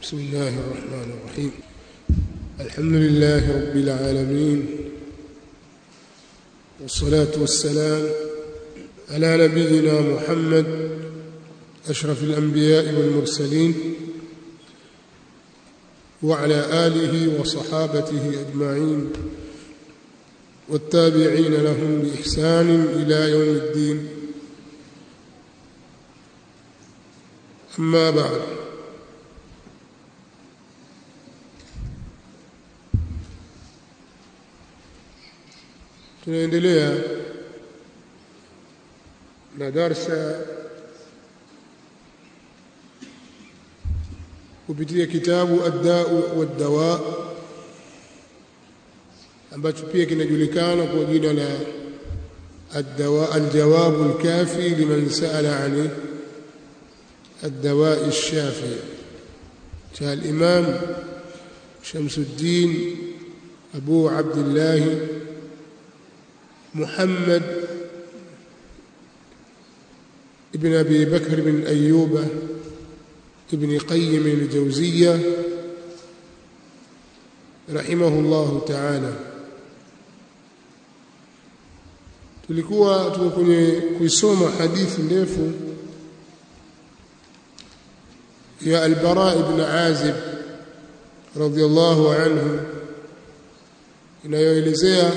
بسم الله الرحمن الرحيم. الحمد لله رب العالمين، والصلاة والسلام على نبينا محمد أشرف الأنبياء والمرسلين، وعلى آله وصحابته أجمعين والتابعين لهم بإحسان إلى يوم الدين. أما بعد، tunaendelea na darsa kupitia kitabu ad-da'u wad-dawa ambacho pia kinajulikana kwa jina la ad-dawa al-jawab al-kafi liman sa'ala 'ani ad-dawa' ash-shafi cha al-imam Shamsuddin Abu Abdullah محمد ابن أبي بكر بن أيوب ابن قيم الجوزية رحمه الله تعالى. tulikuwa kwenye kuisoma hadithi ndefu ya al-Bara ibn Azib radhiyallahu anhu inayoelezea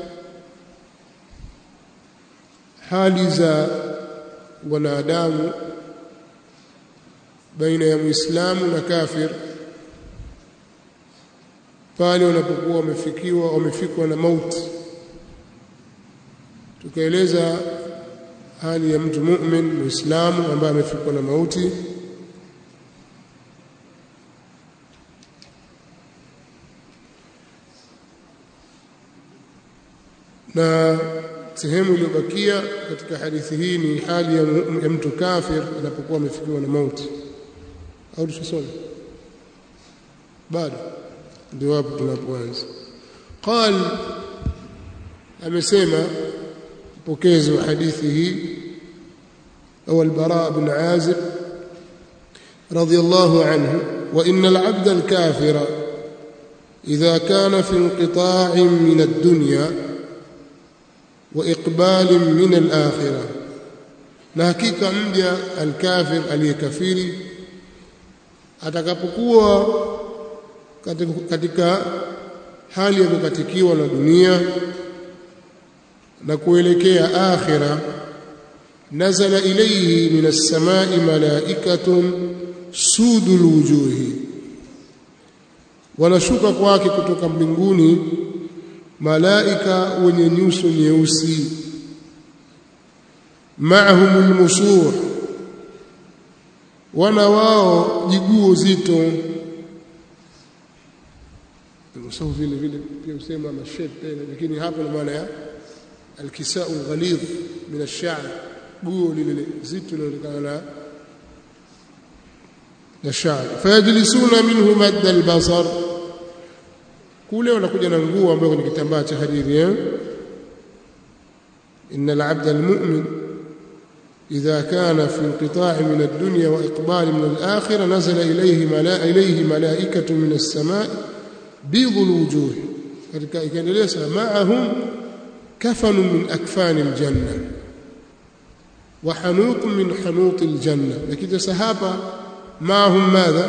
hali za wanadamu baina ya Muislamu na kafir pale wanapokuwa wamefikwa na mauti. Tukaeleza hali ya mtu mu'min Muislamu ambaye amefikwa na mauti, na sehemu iliyobakia katika hadithi hii ni hali ya mtu kafir anapokuwa amefikiwa na mauti. Au tusome bado? Ndio hapo tunapoanza. Qal, amesema mpokezi wa hadithi hii au al-Bara ibn Azib radiyallahu anhu, wa innal 'abda al-kafira idha kana fi inqita'in min ad-dunya وإقبال من الآخرة، na hakika mja al-kafir aliyekafiri atakapokuwa katika hali ya kukatikiwa na dunia na kuelekea akhira, nazala ilayhi min as-samai malaikatun sudul wujuhi, wanashuka kwake kutoka mbinguni malaika wenye nyuso nyeusi, ma'ahumul musuh, wana wao jiguo zito. Musuh vile vile pia usema mashepe, lakini hapa ni maana ya al-kisa'u al-ghalidh min ash-sha'r, guo lile zito linalotokana na sha'r. Fayajlisuna minhu madda al-basar, kule wanakuja na nguo ambayo ni kitambaa cha hariri. Innal 'abda al-mu'min idha kana fi inqita'in min ad-dunya wa iqbal min al-akhirah nazala ilayhi malaikatun min as-sama'i bidhul wujuh, katika ikaendelea ma'ahum kafanun min akfani al-janna wa hanutun min hanut al-janna. Lakini sahaba ma'ahum madha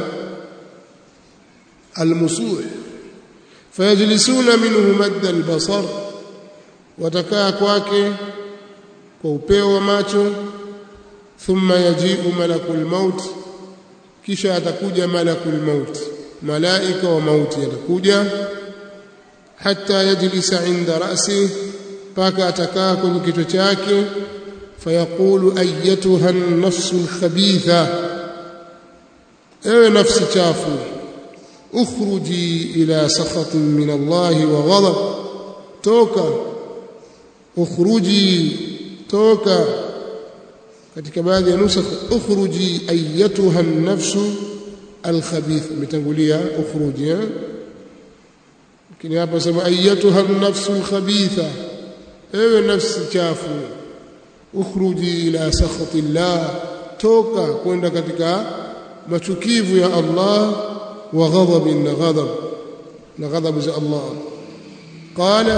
al-musuh fayajlisuna minhu madda al-basar, watakaa kwake kwa upeo wa macho. Thumma yaji'u malakul maut, kisha atakuja malakul maut, malaika wa mauti atakuja. Hatta yajlisa 'inda ra'si, paka atakaa kwenye kichwa chake. Fayaqulu ayyatuha an-nafsu al-khabitha, ewe nafsi chafu, ukhruji ila sakhatin min Allah wa ghadab, toka. Ukhruji, toka. Katika baadhi ya nusakh ukhruji ayyatuha an-nafsu al-khabith, umetangulia ukhruji, lakini hapa sema ayyatuha an-nafsu al-khabitha, ewe nafsi chafu. Ukhruji ila sakhatillah, toka kwenda katika machukivu ya Allah wa ghadabin na ghadab za Allah. Qala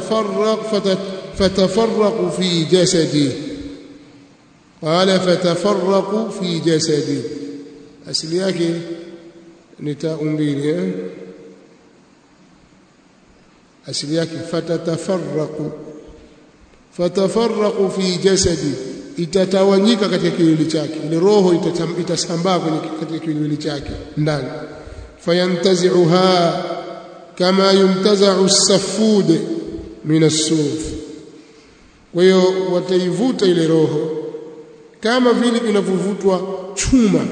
fatafarraqu fi jasadi, qala fatafarraqu fi jasadi, asili yake ni taa mbili asili yake fatafarraqu fi jasadi, itatawanyika katika kiwili chake, ile roho itasambaa katika kiwili chake ndani. Fayantazi'uha kama yumtaza'u as-saffud min as-suf, kwa hiyo wataivuta ile roho kama vile inavyovutwa chuma,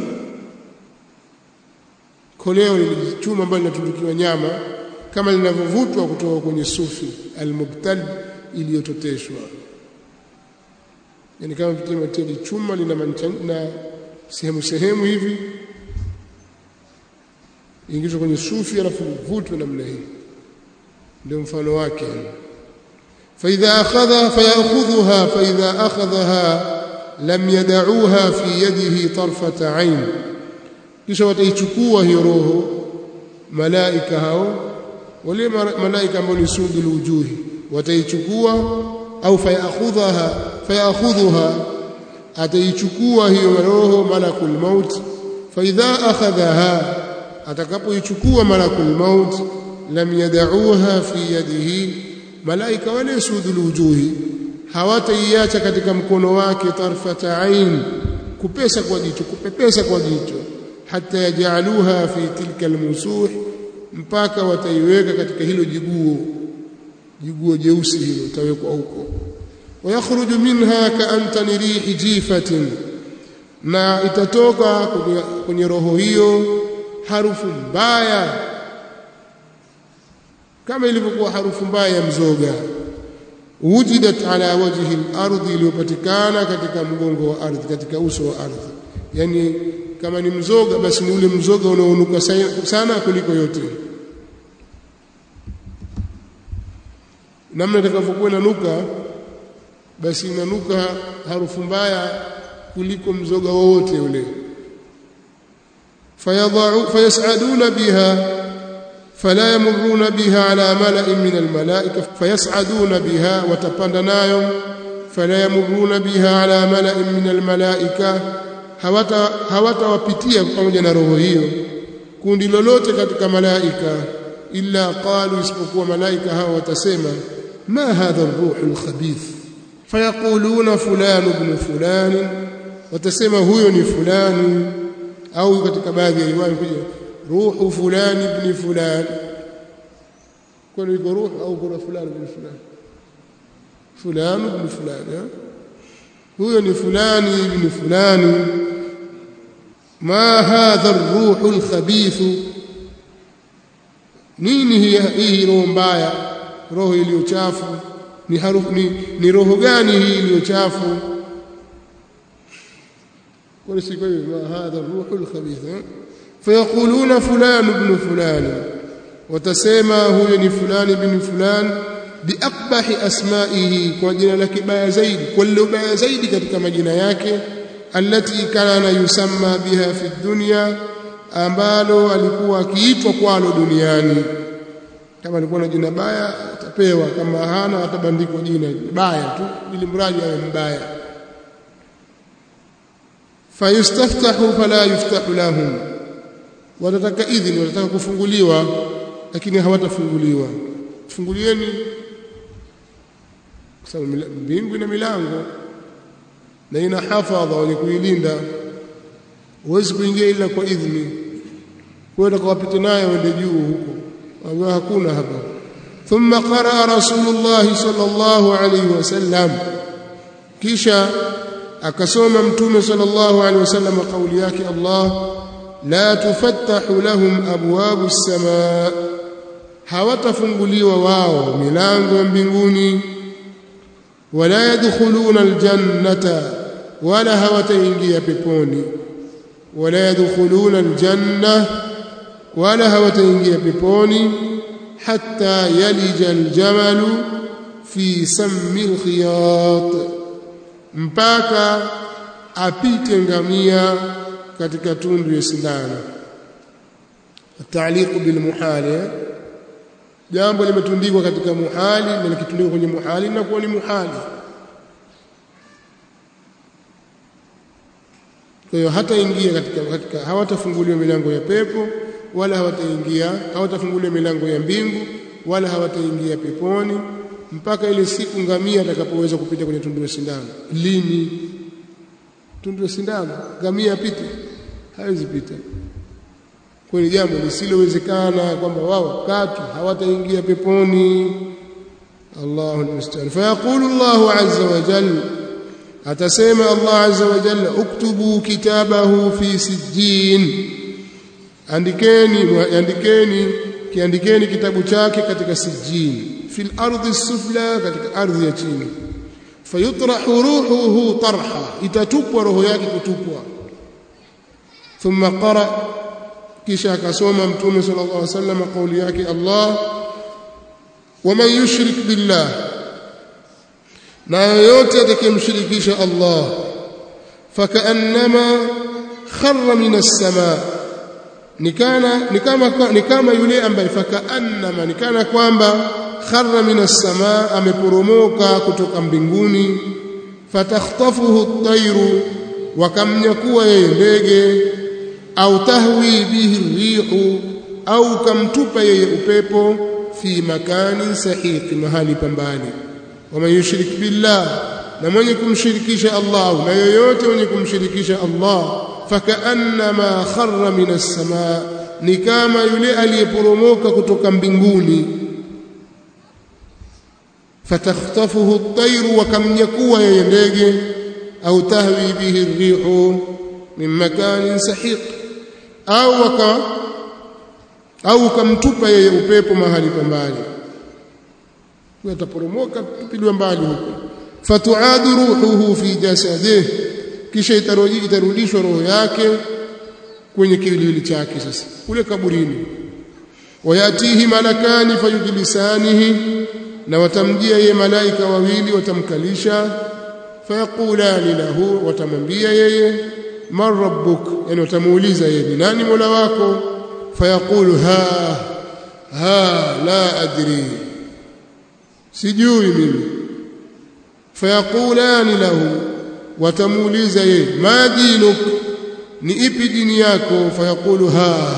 koleo ni chuma ambalo linatundukiwa nyama, kama linavyovutwa kutoka kwenye sufi al-mubtal iliyototeshwa. Yani kama vile chuma lina na sehemu hivi ingizwe kwenye sufi alafu vutwe namna hii, ndio mfano wake. فإذا أخذها لم يدعوها في يده طرفة عين, kisha wataichukua hiyo roho malaika hao, wale malaika ambao ni sudul wujuhi, wataichukua au fayakhudhuha, ataichukua hiyo roho malakul maut. فإذا أخذها, atakapoichukua malakul maut, lam yad'uha fi yadihi, malaika wale sudul wujuhi hawataiacha katika mkono wake tarfata ain, kupepesa kwa jicho, hata yaj'aluha fi tilka almusuh, mpaka wataiweka katika hilo jiguo jeusi hilo tawekwa huko. Wayakhruju minha ka'antani rihi jifatin, na itatoka kwenye roho hiyo harufu mbaya kama ilivyokuwa harufu mbaya ya mzoga. Wujidat ala wajhi al-ardhi, iliyopatikana katika mgongo wa ardhi, katika uso wa ardhi. Yani kama ni mzoga, basi ni ule mzoga unaonuka sana kuliko yote. Namna itakavyokuwa inanuka, basi inanuka harufu mbaya kuliko mzoga wote ule. Fayasaduna biha فلا يمرون بها على ملأ من الملائكة فيسعدون بها, watapanda nayo. فلا يمرون بها على ملأ من الملائكة, hawatawapitia pamoja na roho hiyo kundi lolote katika malaika, illa qalu, isipokuwa malaika hao watasema, ma hadha ar-ruh al-khabith, fayaquluna fulan ibn fulan, watasema huyo ni fulani, au katika baadhi ya riwaya kuja روح فلان ابن فلان, كل يقول روح أو يقول فلان ابن فلان ابن فلان, هو فلان ابن فلان. ما هذا الروح الخبيث, nini hii roho mbaya, roho iliyo chafu, ni roho gani hii iliyo chafu? kwa siku hiyo, ma hadha الروح الخبيث. فيقولون فلان ابن فلان, watasema huyo ni fulani ibn fulan, biaqbahi asma'ihi, kwa jina lake baya zaidi, kwa lile baya zaidi katika majina yake, allati kana yusamma biha fi dunya, ambalo alikuwa akiitwa kwalo duniani. Kama alikuwa na jina baya atapewa, kama hana atabandikwa jina baya tu, ili mradi awe mbaya. Fayustaftahu fala yuftahu lahum, watataka idhini, watataka kufunguliwa, lakini hawatafunguliwa. Fungulieni, kwa sababu mbingu ina milango na ina hafadha wenye kuilinda, huwezi kuingia ila kwa idhini. Wewe utakapita naye uende juu huko, ambapo hakuna hapa. Thumma qaraa Rasulullah sallallahu alayhi wasallam, kisha akasoma Mtume sallallahu alayhi wasallam kauli yake Allah, la tufattahu lahum abwabu as-samaa, hawatafunguliwa wao milango ya mbinguni. Wala yadkhuluna al-jannata, wala hawataingia peponi. Wala yadkhuluna al-janna, wala hawataingia peponi. Hatta yalija al-jamalu fi sammi al-khiyat, mpaka apite ngamia katika tundu ya sindano. التعليق بالمحال jambo limetundikwa katika muhali na likitundikwa kwenye muhali linakuwa ni muhali. Kwa hiyo hataingia katika hawatafunguliwa milango ya pepo wala hawatafunguliwa milango ya mbingu wala hawataingia peponi mpaka ile siku ngamia atakapoweza kupita kwenye tundu la sindano. Lini tundu la sindano ngamia apite? Hawezi pita. Kwa hiyo jambo lisilowezekana kwamba wao katu hawataingia peponi. Allahu almusta'an. Fa yaqulu Allahu azza wa jalla, atasema Allah azza wa jalla, uktubu kitabahu fi sijjin, kiandikeni kitabu chake katika sijjin, fil ardi sufla, katika ardhi ya chini. Fayutrahu ruhuhu tarha, itatupwa roho yake kutupwa. Thumma qara, kisha akasoma mtume sallallahu alaihi wasallam kauli yake Allah, waman yushrik billah, na yote atakayemshirikisha Allah, fakaannama kharra minas samaa, ni kama yule ambaye fakaannama, ni kana kwamba kharra minas samaa, ameporomoka kutoka mbinguni. Fatakhtafuhu at-tayru, wakamnyakua yeye ndege, au tahwi bihi rihu, au kamtupa yeye upepo, fi makanin sahiq, mahali pambali. Waman yushrik billah, na mwenye kumshirikisha Allah, na yoyote mwenye kumshirikisha Allah, fakaannama kharra minas samaa, ni kama yule aliyeporomoka kutoka mbinguni. Fatakhtafuhu at-tayru, wakamnyakua yeye ndege, au tahwi bihi rihu min makanin sahiq, au kamtupa yeye upepo mahali pambali, ataporomoka tupiliwa mbali huko. Fatuadu ruhuhu fi jasadihi, kisha itarudishwa roho yake kwenye kiwiliwili chake sasa kule kaburini. Wayatihi malakani fayujlisanihi, na watamjia yeye malaika wawili watamkalisha. Fayaqulani lahu, watamwambia yeye, man rabbuk, yani watamuuliza yeye, nani mola wako? Fayaqulu la adri, sijui mimi. Fayaqulani lahu, watamuuliza yeye, ma dinuk, ni ipi dini yako? Fayaqulu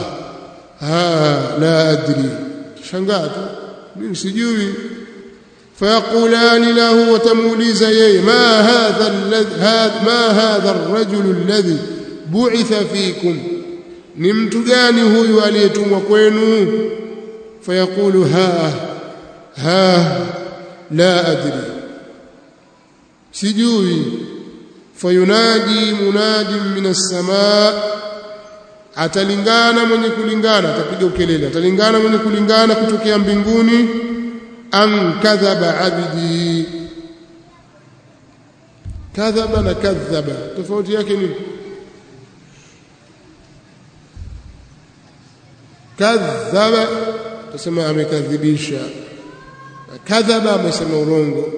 la adri, shangaa tu, mimi sijui. Fayaqulani lahu, watamuuliza yeye, ma hadha ar-rajulu alladhi bu'itha fikum, ni mtu gani huyu aliyetumwa kwenu? Fayaqulu la adri, sijui. Fayunadi munadin minas samaa, atalingana mwenye kulingana, atapiga ukelele, atalingana mwenye kulingana kutokea mbinguni, an kadhaba abdi. Kadhaba na kadhaba tofauti yake ni kadhaba tusema amekadhibisha, kadhaba amesema urongo,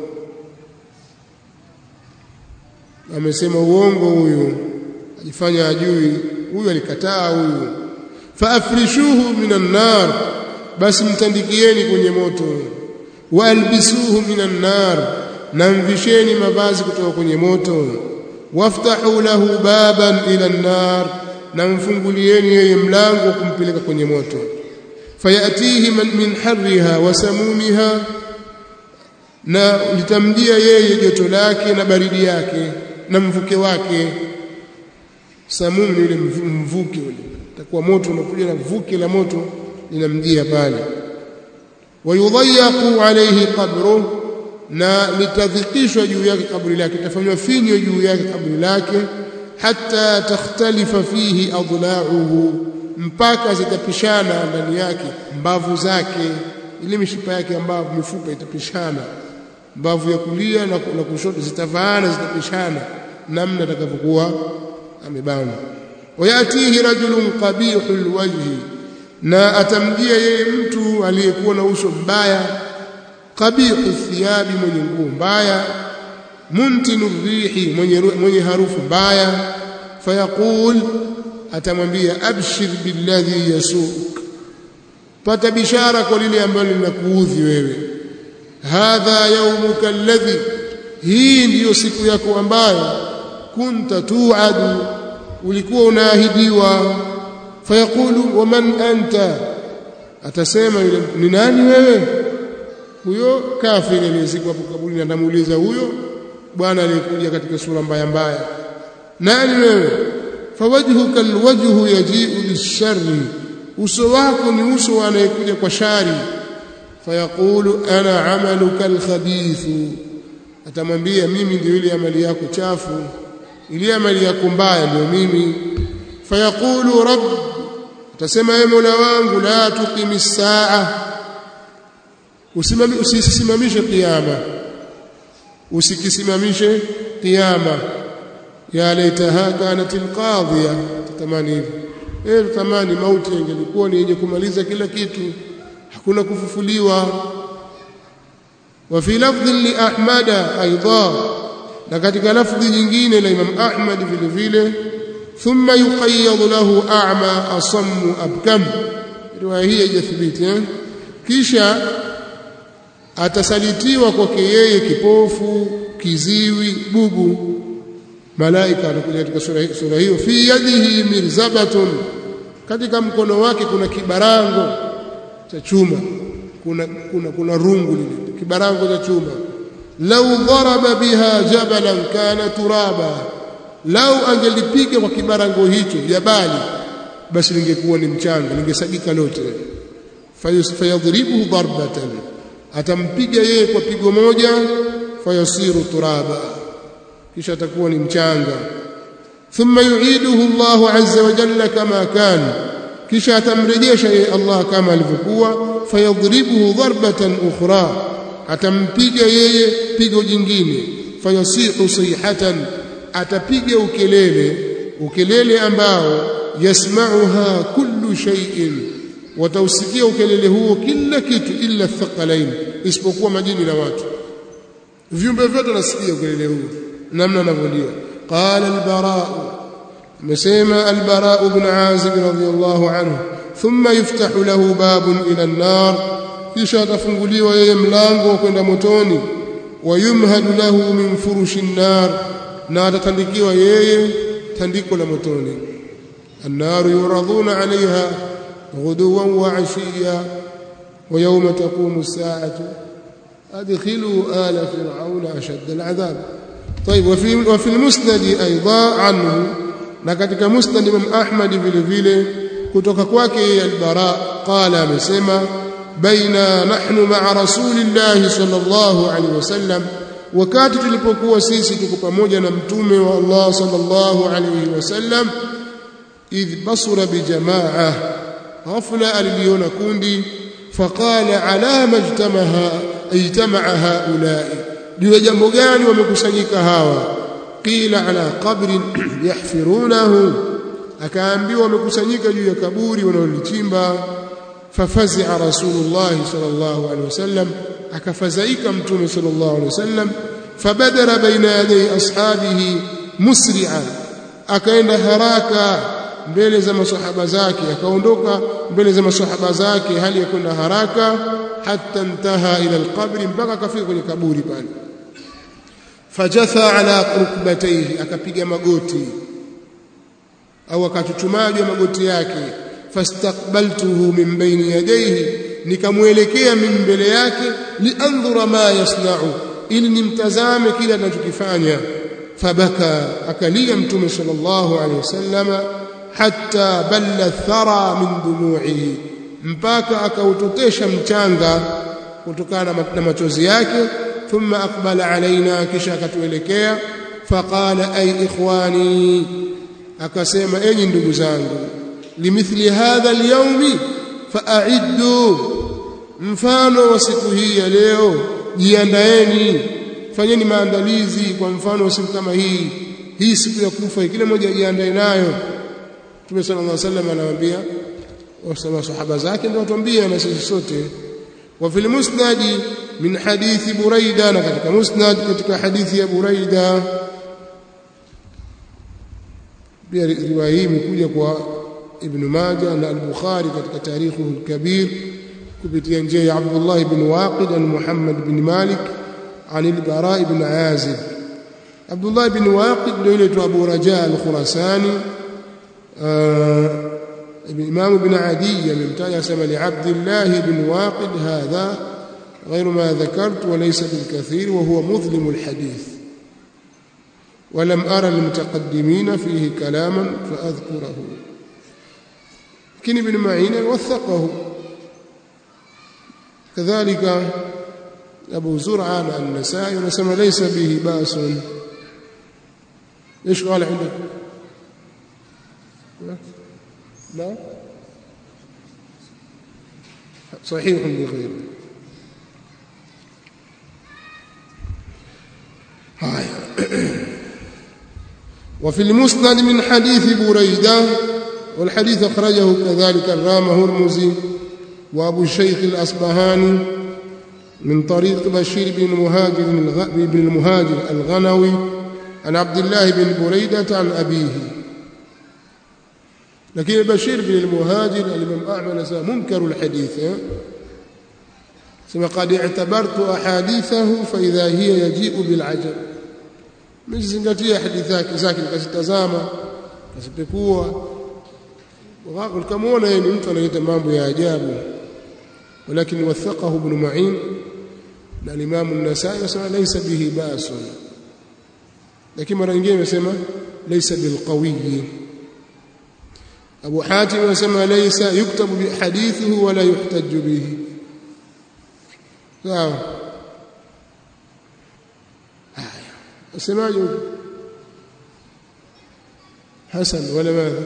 amesema uongo, huyu ajifanya ajui, huyu alikataa huyu. Faafrishuhu minan nar, basi mtandikieni kwenye moto. Waalbisuhu minan nar, na mvisheni mavazi kutoka kwenye moto. Waftahu lahu baban ila an-nar, na mfungulieni yeye mlango wa kumpeleka kwenye moto. Fayatihi min harriha wa samumiha, na litamjia yeye joto lake na baridi yake na mvuke wake. Samum ni ile mvuke ule, itakuwa moto unakuja na vuke la moto linamjia pale. Wayudhayyaqu alayhi qabru, na litadhikishwa juu yake kaburi lake, itafanywa finyo juu yake kaburi lake. Hatta takhtalifa fihi adla'uhu, mpaka zitapishana ndani yake mbavu zake, ile mishipa yake ambayo mifupa itapishana, mbavu ya kulia na kushoto zitavaana, zitapishana namna atakavyokuwa amebana. Wayatihi rajulun qabihul wajhi, na atamjia yeye mtu aliyekuwa na uso mbaya, qabihu thiyabi, mwenye nguo mbaya, muntinu rihi, mwenye harufu mbaya. Fayaqul, atamwambia, abshir billadhi yasuk, pata bishara kwa lile ambalo linakuudhi wewe. Hadha yawmuka alladhi, hii ndiyo siku yako ambayo kunta tu'adu, ulikuwa unaahidiwa. Fayaqulu waman anta, atasema yule, ni nani wewe? Huyo kafiri aliyezikwa hapo kaburini anamuuliza huyo bwana aliyekuja katika sura mbaya mbaya, nani wewe? Fawajhuka alwajhu yaji'u lisharri, uso wako ni uso anayekuja kwa shari. Fayaqulu ana amaluka alkhabithu, atamwambia mimi ndio ile amali yako chafu, ile amali yako mbaya ndio mimi. Fayaqulu rabb, atasema ewe Mola wangu, la tuqimis saa, usisimamishe kiyama, usikisimamishe kiyama. Ya laitaha kanat alqadhiya, tatamani hivi, tamani mauti ingelikuwa ni yenye kumaliza kila kitu, hakuna kufufuliwa. Wa fi lafdhi li Ahmad aidha, na katika lafdhi nyingine la Imam Ahmad vile vile, thumma yuqayyad lahu a'ma asammu abkam, riwaya hii haijathibiti. Kisha atasalitiwa kwake yeye kipofu, kiziwi, bubu. Malaika anakuja katika sura hiyo, fi yadihi mirzabatun, katika mkono wake kuna kibarango cha chuma, kuna rungu lile kibarango cha chuma. Lau daraba biha jabalan kana turaba, lau angelipiga kwa kibarango hicho jabali, basi lingekuwa ni mchanga, lingesagika lote. Fayadribuhu darbatan, atampiga yeye kwa pigo moja. Fayasiru turaba, kisha atakuwa ni mchanga. Thumma yu'iduhu Allahu azza wa jalla kama kana, kisha atamrejesha yeye Allah kama alivyokuwa. Fayadribuhu darbatan ukhra, atampiga yeye pigo jingine. Fayasihu sayhatan, atapiga ukelele ambao yasma'uha kullu shay'in, watausikia ukelele huo kila kitu, illa thaqalain, isipokuwa majini na watu. Viumbe vyote wanasikia ukelele huo namna anavyolia. Qala al-Bara, mesema al-Bara ibn Azib radhiyallahu anhu, thumma yuftahu lahu babun ila an-nar, kisha atafunguliwa yeye mlango wa kwenda motoni. Wa yumhadu lahu min furushi an-nar, na atatandikiwa yeye tandiko la motoni. An-nar yuraduna 'alayha ghuduwan wa 'ashiyya wa yawma taqumu as-sa'atu adkhilu ala fir'auna ashadda al-'adhab. طيب وفي المسند ايضا عنه, na katika musnad Imam Ahmad vile vile kutoka kwake al-Bara qala, amesema baina nahnu ma'a rasulillahi sallallahu alaihi wasallam, wakati tulipokuwa sisi tuko pamoja na mtume wa Allah sallallahu alaihi wasallam, idh basura bi jamaa, ghafla aliona kundi. Faqala ala majtama'a haula'i, juu ya jambo gani wamekusanyika hawa? Qila ala qabrin yahfirunahu, akaambiwa wamekusanyika juu ya kaburi wanalolichimba. Fafazi'a Rasulullah sallallahu alaihi wasallam, akafadhaika mtume sallallahu alaihi wasallam. Fabadara baina yaday ashabihi musri'an, akaenda haraka mbele za masahaba zake, akaondoka mbele za masahaba zake hali ya kwenda haraka. Hatta intaha ila alqabri, mpaka akafika kwenye kaburi pale. Fajatha ala rukbatayhi, akapiga magoti au akachuchumaja magoti yake. Fastaqbaltuhu min bayni yadayhi, nikamuelekea mimi mbele yake. Liandhura ma yasna'u, ili nimtazame kile anachokifanya. Fabaka, akalia mtume sallallahu alayhi wasallam. Hatta balla thara min dumu'ihi, mpaka akautotesha mchanga kutokana na machozi yake. Thumma aqbala alaina, kisha akatuelekea. Faqala ay ikhwani, akasema enyi ndugu zangu, limithli hadha alyawmi fa'iddu, mfano wa siku hii ya leo jiandaeni, fanyeni maandalizi kwa mfano wa siku kama hii siku ya kufa, kila mmoja jiandae nayo. Mtume sallallahu alaihi wasallam anawaambia wasahaba zake, ndio watuambia na sisi sote. Wa fil musnad min hadithi Buraida, na katika musnad katika hadithi ya Buraida pia riwaya hii imekuja kwa Ibn Majah na al-Bukhari katika Tarikhuhu al-Kabir kupitia njia ya Abdullah ibn Waqid an Muhammad ibn Malik an al-Bara ibn Azib. Abdullah ibn Waqid ndio yule Abu Raja al-Khurasani. Imam ibn Adi amemtaja sema li Abdullah ibn Waqid hadha غير ما ذكرت وليس بالكثير وهو مظلم الحديث ولم أرى المتقدمين فيه كلاما فأذكره. لكن ابن معين وثقه. كذلك أبو زرعة النسائي ونسمى ليس به بأس. إيش قال عندك؟ لا صحيح بغيره. وفي المسند من حديث بريدة والحديث أخرجه كذلك الرام هرمزي وأبو الشيخ الأصبهاني من طريق بشير بن المهاجر الغنوي عن عبد الله بن بريدة عن أبيه. لكن بشير بن المهاجر الإمام أحمد منكر الحديث ثم قد اعتبرت أحاديثه فإذا هي يجيء بالعجب. مجزنgatia hadithi zake nikazitazama nikazipekua waqul kamaona yeye mtu analeta mambo ya ajabu. Walakin wathaqahu ibn Ma'in na Imam an-Nasa'i wasema laysa bihi ba'sun, lakini mara nyingine amesema laysa bil qawi. Abu Hatim anasema laysa yuktabu bi hadithihi wala yuhtaju bihi. sawa. اسمعوا حسن ولا ماذا؟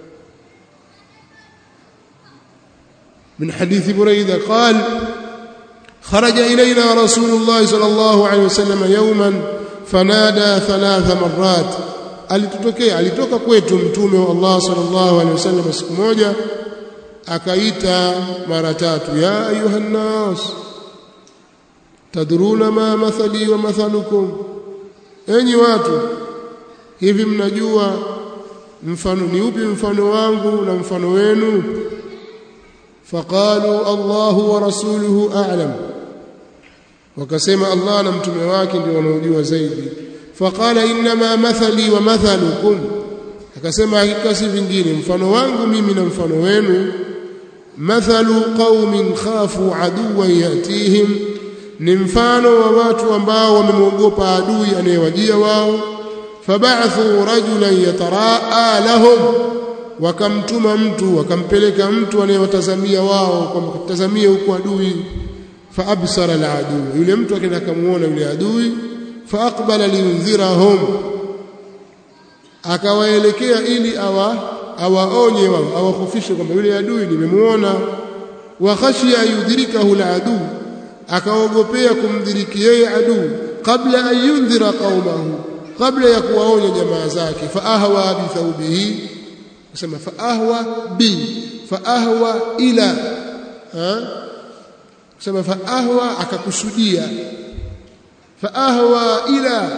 من حديث بريدة قال خرج إلينا رسول الله صلى الله عليه وسلم يوما فنادى 3 مرات. alitoka kwetu mtume wa Allah sallallahu alaihi wasallam siku moja akaita mara 3, ya ayuhan nas tadruna ma mathali wa mathalukum, enyi watu hivi mnajua mfano ni upi mfano wangu na mfano wenu? Faqalu Allahu wa rasuluhu a'lam, wakasema Allah na mtume wake ndio wanaojua zaidi. Faqala inma mathali wa mathalukum, akasema hakika si vingine mfano wangu mimi na mfano wenu mathalu qaumin khafu aduwan yatihim, ni mfano wa watu ambao wamemwogopa adui anayewajia wao. Fab'athu rajulan yataraa lahum, wakamtuma mtu wakampeleka mtu anayewatazamia wao kwa kutazamia huko adui. Faabsara al-adu, yule mtu akaenda kumuona yule adui. Faaqbala liyunzirahum, akawaelekea ili awaonye wao, awakufishe kwamba yule adui nimemuona. Wa khashiya yudrikahu al-adu, akaogopea kumdhiriki yeye adui. Kabla an yundhira qaumahu, kabla ya kuwaonya jamaa zake. Faahwa bi thawbihi, sema faahwa ila sema faahwa, akakusudia faahwa ila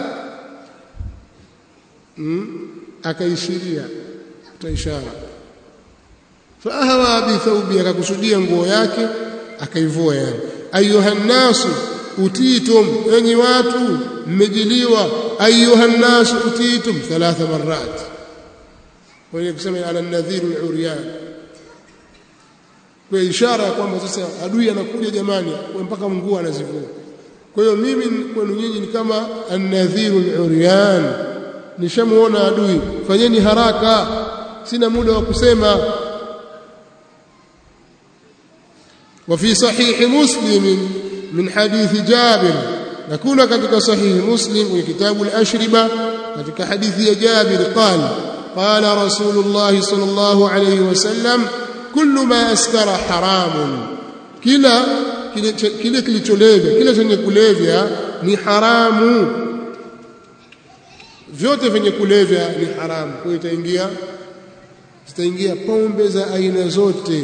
akaishiria taishara. Faahwa bi thawbi, akakusudia nguo yake akaivua. Yani ayuhan nasu utitum, enyi watu mmejiliwa. Ayuhan nasu utitum 3 marat, kwa hiyo kusema ala an-nadhir al-uryan, kwa ishara ya kwamba sasa adui anakuja jamani, mpaka nguo anazivua. Kwa hiyo mimi kwenu nyinyi ni kama an-nadhir al-uryan, nishamuona adui, fanyeni haraka, sina muda wa kusema. وفي صحيح مسلم من حديث جابر، نكون katika صحيح مسلم في كتاب الأشربة katika حديث جابر قال قال رسول الله صلى الله عليه وسلم كل ما أسكر حرام، kila kilicholevya, kila chenye kulevya ni haramu, vyote vyenye kulevya ni haramu. Kwa hiyo zitaingia pombe za aina zote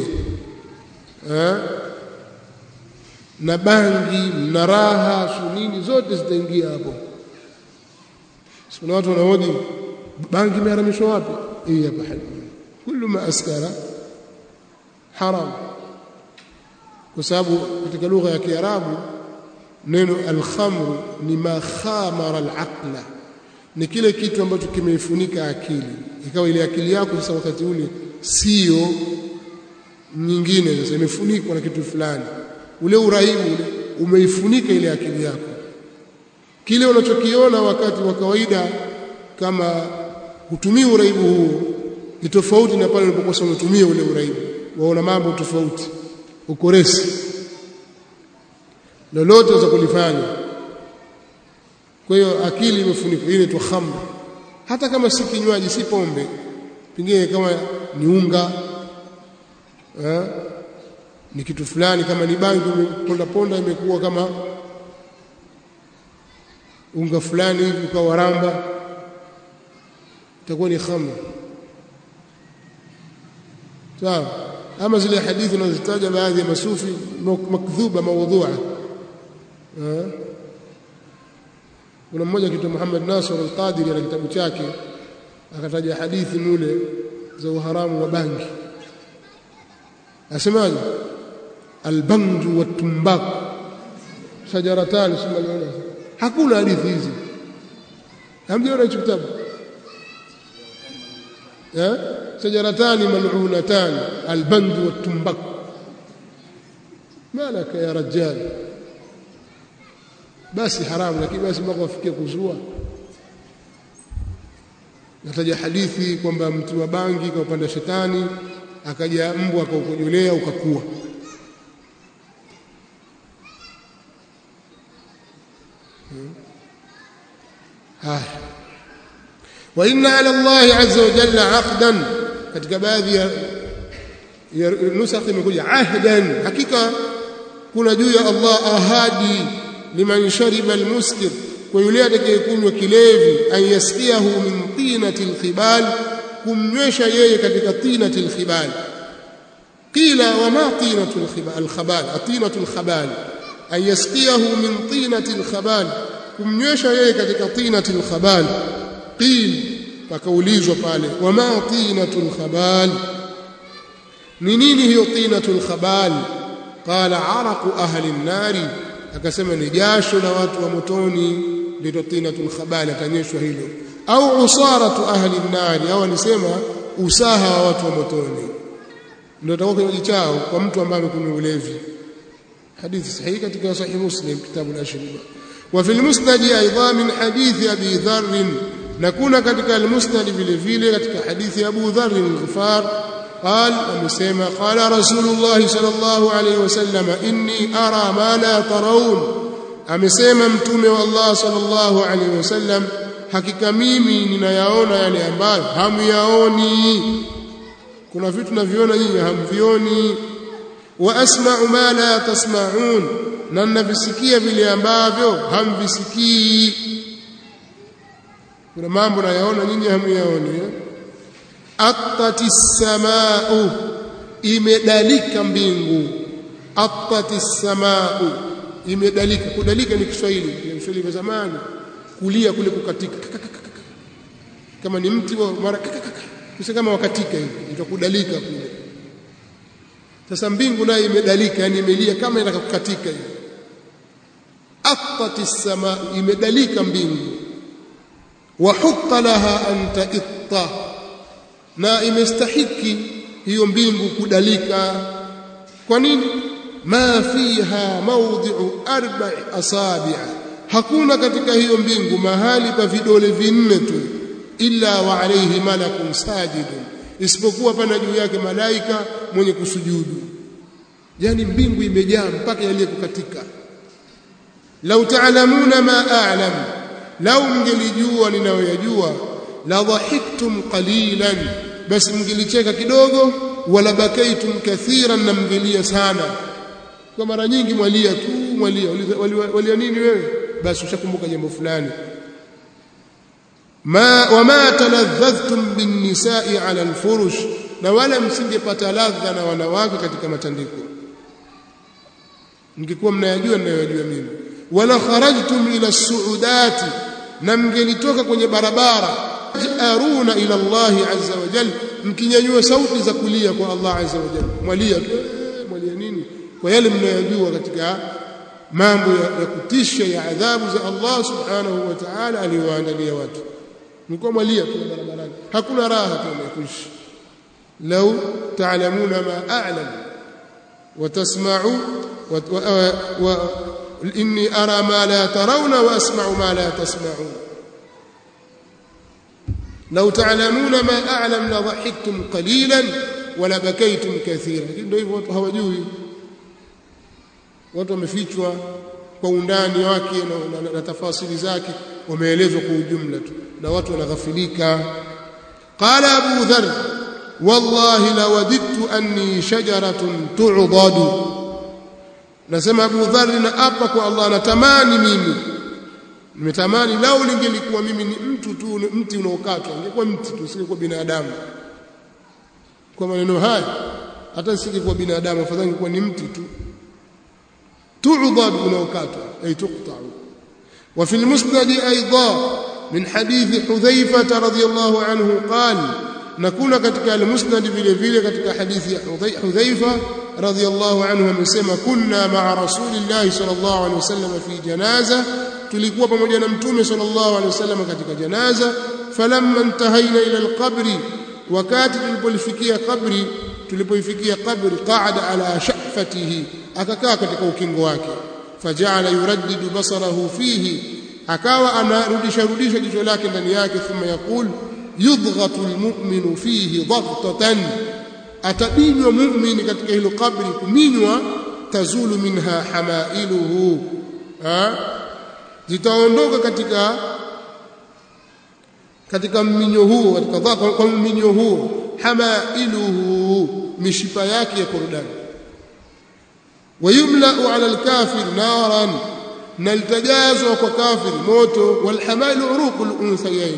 na bangi na raha sunini zote zitaingia hapo. Kuna watu wanaoji bangi imeharamishwa wapi? Hii hapa hadithi. kullu ma askara haram, kwa sababu katika lugha ya Kiarabu neno al-khamru ni ma khamara al-aqla, ni kile kitu ambacho kimeifunika akili, ikawa ile akili yako sasa wakati ule sio nyingine, sasa imefunikwa na kitu fulani. Ule uraibu ule umeifunika ile akili yako. Kile unachokiona wakati wa kawaida kama hutumii uraibu huo ni tofauti na pale unapokuwa unatumia ule uraibu, waona mambo tofauti, ukoresi lolote za kulifanya. Kwa hiyo akili imefunikwa, ile tu khamr, hata kama si kinywaji, si pombe, pengine kama ni unga, ni kitu fulani, kama ni bangi ponda imekuwa kama unga fulani hivi kwa waramba, itakuwa ni khamr. Sawa. Ama zile hadithi zinazitaja baadhi ya masufi makdhuba mawdhu'a. Kuna mmoja kitu Muhammad Nasr al-Qadiri ana kitabu chake akataja hadithi mule za uharamu wa bangi. Asemaje? Al-banju wat-tumbak shajaratan simaliona. Hakuna hadithi hizi. Hamjiona hicho kitabu? شجرتان ملعونتان البند والتنبك ما لك يا رجال بس حرام lakini basi mpaka wafikie kuzua. Nataja hadithi kwamba mtu wa bangi kwa upande shetani akaja mbwa akaukojolea ukakua. Wa inna ala Allah azza wa jalla aqdan, katika baadhi ya nusakh imekuja ahdan, hakika kuna juu ya Allah ahadi, liman shariba almuskir, kwa yule atakayekunywa kilevi, an yasqiyahu min tinati alkhibal, kumnywesha yeye katika tinati alkhibal. Qila wa ma tinatu alkhabal, atinatu alkhabal, an yasqiyahu min tinati alkhabal, kumnywesha yeye katika tinati alkhabal. Qil, pakaulizwa pale, wama tinatul khabal, ni nini hiyo tinatul khabal? Qala araqu ahli an-nari, akasema ni jasho la watu wa motoni ndio tinatul khabal, atanyeshwa hilo. Au usaratu ahli an-nari, au anisema usaha wa watu wa motoni ndio utakuwa kinywaji chao kwa mtu ambaye amekunywa ulevi. Hadithi sahihi katika sahih Muslim kitabu al-ashriba. Wa fil musnad aidha min hadith Abi Dharr, na kuna katika al-musnad vile vile katika hadithi ya Abu Dharr al-Ghifar qala, amesema qala Rasulullah sallallahu alayhi wasallam inni ara ma la tarawun, amesema mtume wa Allah sallallahu alayhi wasallam, hakika mimi ninayaona yale ambayo hamyaoni. Kuna vitu naviona nyinyi hamvioni. Wa asma'u ma la tasma'un, na ninavisikia vile ambavyo hamvisikii. Kuna mambo nayaona nyinyi hamyaoni. Attatis samaa'u, imedalika mbingu. Attatis samaa'u, imedalika. Kudalika ni Kiswahili cha zamani, kulia kule kukatika, kama ni mti wa mara kama wakatika hivi itakudalika kule. Sasa mbingu nayo imedalika, yani imelia kama inakatika hivi. Attatis samaa'u, imedalika mbingu. Wa hutta laha an ta'itta, na imestahiki hiyo mbingu kudalika. Kwa nini? Ma fiha mawdi'u 4 asabi', hakuna katika hiyo mbingu mahali pa vidole vinne tu, illa wa alayhi malakun sajidun, isipokuwa pana juu yake malaika mwenye kusujudu. Yani mbingu imejaa mpaka yaliye kukatika. Lau ta'lamuna ma a'lam, lau mngelijua ninayoyajua, la dhahiktum qalilan, basi mngelicheka kidogo, wala bakaitum kathiran, na mngelia sana. Kwa mara nyingi mwalia tu, walia nini wewe? Basi ushakumbuka jambo fulani. Wama taladhadhtum bin nisa'i ala alfurush, na wala msingepata ladha na wanawake katika matandiko, mngekuwa mnayajua ninayojua mimi. Wala kharajtum ila as-su'udati, na mngelitoka kwenye barabara, aruna ila Allah azza wa jalla, mkinyanyua sauti za kulia kwa Allah azza wa jalla, mwalia mwalia nini kwa yale mnayojua katika mambo ya kutisha ya adhabu za Allah subhanahu wa ta'ala aliyowaandalia watu. Mko mwalia tu barabarani, hakuna raha tena ya kuishi. Law ta'lamuna ma a'lam wa tasma'u wa inni ara ma la tarawna wa asma'u ma la tasma'un. Law ta'lamuna ma a'lam la dhahiktum qalilan wa la bakaytum kathira. Ndio hivyo, watu hawajui, watu wamefichwa kwa undani wake na tafasili zake, wameelezwa kwa ujumla tu na watu wanaghafilika. Qala Abu Dharr wallahi lawadittu anni shajaratun tu'dadu, nasema Abu Dharr na apa kwa Allah, natamani mimi, nimetamani lao lingelikuwa mimi ni mtu tu, mti unaokatwa, ningekuwa mti tu, singekuwa binadamu. Kwa maneno haya hata nisingekuwa binadamu, afadhali ningekuwa ni mti tu. تعضد ونوكاتها أي تقطع. وفي المسند أيضا من حديث حذيفة رضي الله عنه قال نكون كتك المسند vile كتك حديث حذيفة رضي الله عنه amesema كنا مع رسول الله صلى الله عليه وسلم في جنازة, tulikuwa pamoja na mtume صلى الله عليه وسلم katika janaza. فلما انتهينا إلى القبر, wakati tulipoifikia kabri, qa'ada ala sha'fatihi, akakaa katika ukingo wake. Faja'ala yuraddidu basarahu fihi, akawa anarudisha jicho lake ndani yake. Thumma yaqul yudghatu almu'minu fihi daghtatan, atabinywa mu'mini katika hilo kabri kuminywa. Tazulu minha hamailuhu, zitaondoka katika mminyo huo, katika dhaka kwa mminyo huo, hamailuhu, mishipa yake ya korodani. Wayumla'u 'ala al-kafir naran, na litajazwa kwa kafiri moto. Walhamailu uruqul unthayain,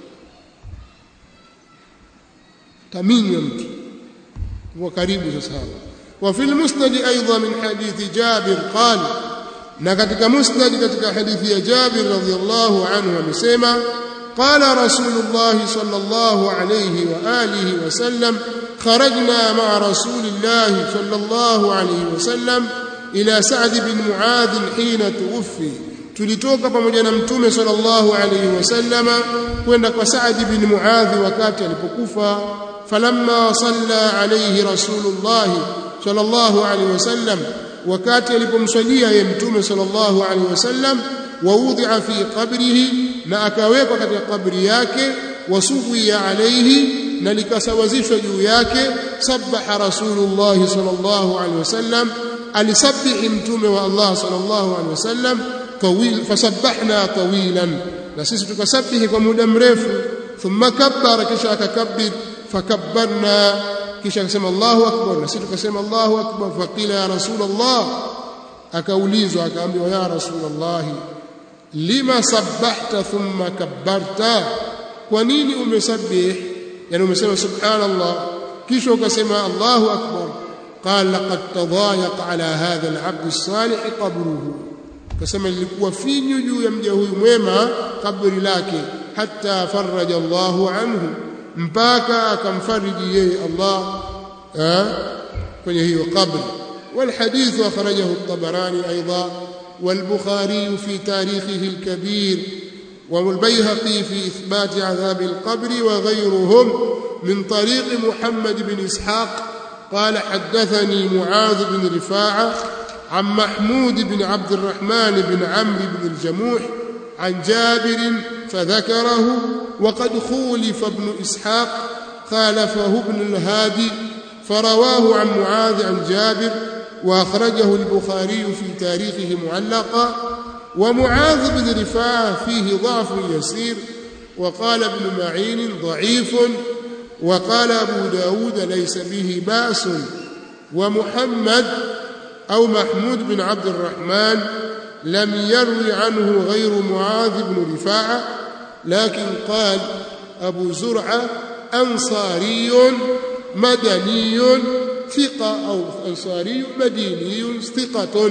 taminywa mtu wa karibu sasa. Wa fil musnad aidha min hadith Jabir qala, na katika musnad katika hadithi ya Jabir radhiyallahu anhu amesema قال رسول الله صلى الله عليه وآله وسلم خرجنا مع رسول الله صلى الله عليه وسلم إلى سعد بن معاذ حين توفي, tulitoka pamoja na mtume sallallahu alayhi wasallam kwenda kwa Sa'd bin Muadh wakati alipokufa. Falamma salla alayhi rasulullah sallallahu alayhi wasallam, wakati alipomswalia yeye mtume sallallahu alayhi wasallam, ووضع في قبره, na akawekwa katika kabri yake. Wasuwiya alayhi, na likasawazishwa juu yake. Sabbaha rasulullah sallallahu alayhi wasallam, alisabbihi mtume wa Allah sallallahu alayhi wasallam tawil, fasabbahna tawilan, na sisi tukasabbihi kwa muda mrefu. Thumma kabbara, kisha akakabbir. Fakabbarna, kisha akasema Allahu akbar, na sisi tukasema Allahu akbar. Faqila ya rasulullah, akaulizwa akaambiwa ya rasulullah lima sabbahta thumma kabbarta, kwa nini umesabbih, yani umesema subhanallah kisha ukasema Allahu akbar. Qala laqad tadayaqa ala hadha al-'abd as-salih qabruhu, kasema lilikuwa finyu juu ya mja huyu mwema kabri lake. Hatta faraja Allahu anhu, mpaka akamfariji yeye Allah kwenye hiyo kabri. والحديث أخرجه الطبراني أيضا والبخاري في تاريخه الكبير والبيهقي في إثبات عذاب القبر وغيرهم من طريق محمد بن إسحاق قال حدثني معاذ بن رفاعة عن محمود بن عبد الرحمن بن عمرو بن الجموح عن جابر فذكره. وقد خولف ابن إسحاق خالفه ابن الهادي فرواه عن معاذ عن جابر، وأخرجه البخاري في تاريخه معلقا. ومعاذ بن رفاعة فيه ضعف يسير، وقال ابن معين ضعيف، وقال أبو داود ليس به بأس. ومحمد أو محمود بن عبد الرحمن لم يروي عنه غير معاذ بن رفاعة، لكن قال أبو زرعة أنصاري مدني ثقة، أو أنصاري مديني ثقة.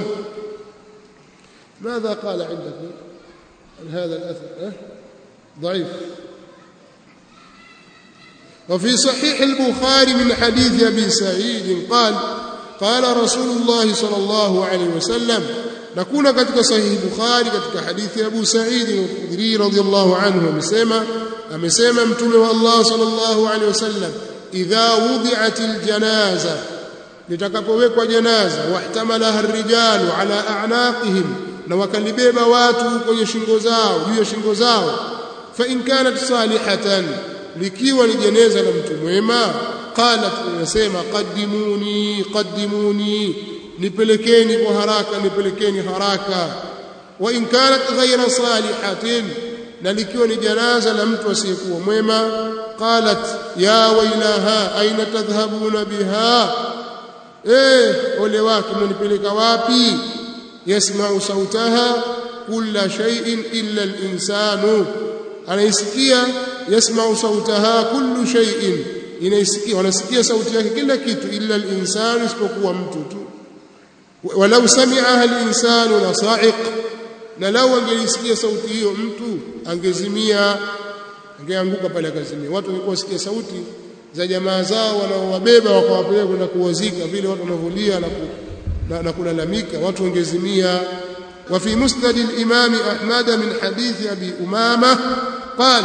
ماذا قال عندكم عن هذا الأثر؟ ضعيف. وفي صحيح البخاري من حديث أبي سعيد قال رسول الله صلى الله عليه وسلم نكون katika sahih Bukhari katika hadithi ya Abu Sa'id al-Khudri radhiyallahu anhu amesema mtume wa Allah sallallahu alaihi wasallam idha wudi'atil janaza litakapowekwa janaza wahtamalaha ar-rijalu ala a'naqihim na wakalibeba watu kwenye shingo zao juu ya shingo zao fa in kanat salihatan likiwa ni jeneza la mtu mwema qalat inasema qaddimuni nipelekeni kwa haraka nipelekeni haraka wa in kanat ghayra salihatin na likiwa ni janaza la mtu asiyekuwa mwema qalat ya wailaha aina tadhhabuna biha ole wake mnanipeleka wapi yasma'u sautaha kulla shay'in illa al-insanu anaisikia yasma'u sautaha kullu shay'in inaisikia wanasikia sauti yake kila kitu illa al-insanu isipokuwa mtu tu walau sami'aha al-insanu la sa'iq na lau angelisikia sauti hiyo mtu angezimia angeanguka pale akazimia watu walikuwa wasikia sauti za jamaa zao wanaowabeba wakawapeleka kwenda kuwazika vile watu wanavolia na kulalamika watu wangezimia وفي مسند الإمام أحمد من حديث أبي أمامة قال